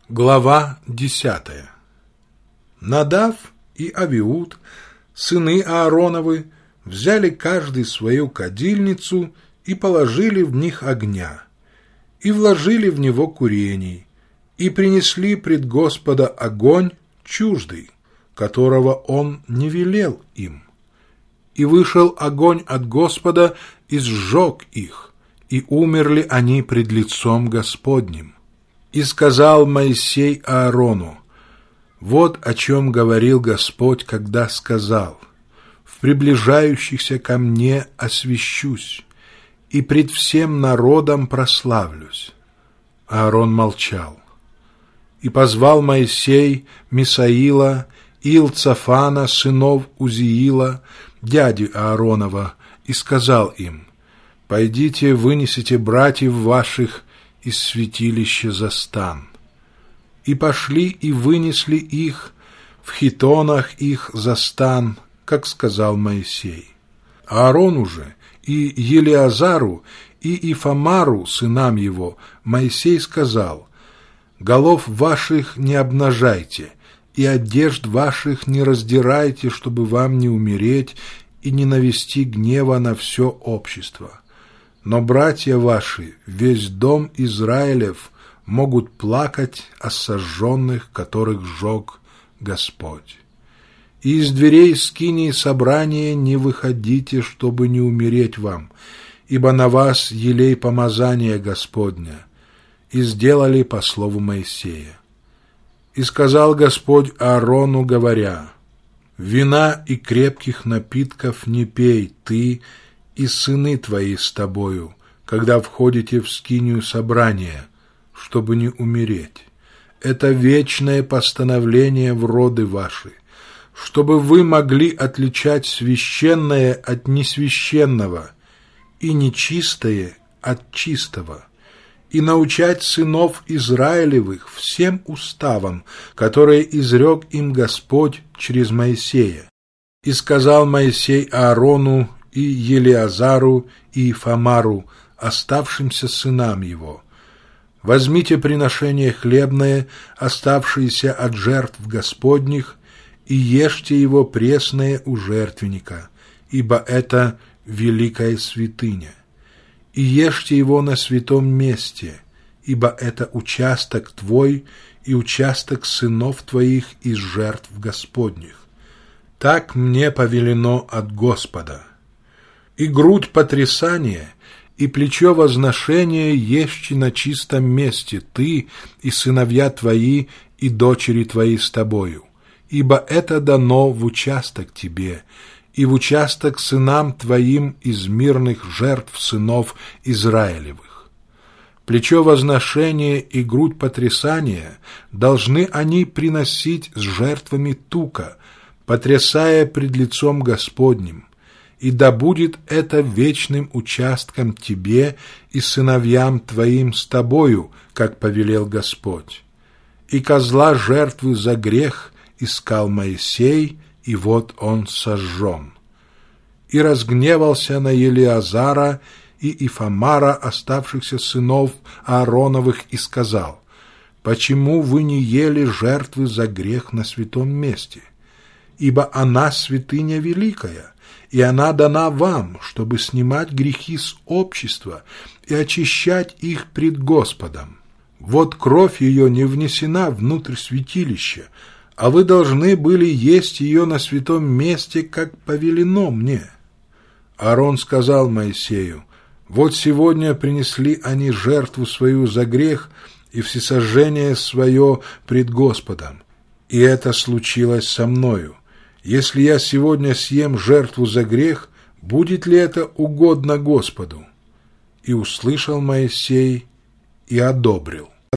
Глава 10. Надав и Авиуд, сыны Аароновы, взяли каждый свою кадильницу и положили в них огня, и вложили в него курений, и принесли пред Господа огонь чуждый, которого он не велел им. И вышел огонь от Господа и сжег их, и умерли они пред лицом Господним. И сказал Моисей Аарону: вот о чем говорил Господь, когда сказал: в приближающихся ко мне освящусь, и пред всем народом прославлюсь. Аарон молчал. И позвал Моисей Мисаила и Илцафана, сынов Узиила, дяди Ааронова, и сказал им: пойдите, вынесите братьев ваших из святилища за стан. И пошли и вынесли их в хитонах их за стан, как сказал Моисей. Аарону же и Елиазару и Ифамару, сынам его, Моисей сказал: голов ваших не обнажайте, и одежд ваших не раздирайте, чтобы вам не умереть и не навести гнева на все общество. Но братья ваши, весь дом Израилев, могут плакать о сожженных, которых сжег Господь. И из дверей скинии собрания не выходите, чтобы не умереть вам, ибо на вас елей помазания Господня. И сделали по слову Моисея. И сказал Господь Аарону, говоря: вина и крепких напитков не пей ты и сыны твои с тобою, когда входите в скинию собрания, чтобы не умереть. Это вечное постановление в роды ваши, чтобы вы могли отличать священное от несвященного и нечистое от чистого, и научать сынов Израилевых всем уставам, которые изрек им Господь через Моисея. И сказал Моисей Аарону и Елиазару и Ифамару, оставшимся сынам его: возьмите приношение хлебное, оставшееся от жертв Господних, и ешьте его пресное у жертвенника, ибо это великая святыня. И ешьте его на святом месте, ибо это участок твой и участок сынов твоих из жертв Господних. Так мне повелено от Господа. И грудь потрясания, и плечо возношения ешьте на чистом месте ты и сыновья твои, и дочери твои с тобою, ибо это дано в участок тебе, и в участок сынам твоим из мирных жертв сынов Израилевых. Плечо возношения и грудь потрясания должны они приносить с жертвами тука, потрясая пред лицом Господним, и да будет это вечным участком тебе и сыновьям твоим с тобою, как повелел Господь. И козла жертвы за грех искал Моисей, и вот он сожжен. И разгневался на Елиазара и Ифамара, оставшихся сынов Аароновых, и сказал: почему вы не ели жертвы за грех на святом месте? Ибо она святыня великая, и она дана вам, чтобы снимать грехи с общества и очищать их пред Господом. Вот кровь ее не внесена внутрь святилища, а вы должны были есть ее на святом месте, как повелено мне. Аарон сказал Моисею: вот сегодня принесли они жертву свою за грех и всесожжение свое пред Господом, и это случилось со мною. Если я сегодня съем жертву за грех, будет ли это угодно Господу? И услышал Моисей и одобрил.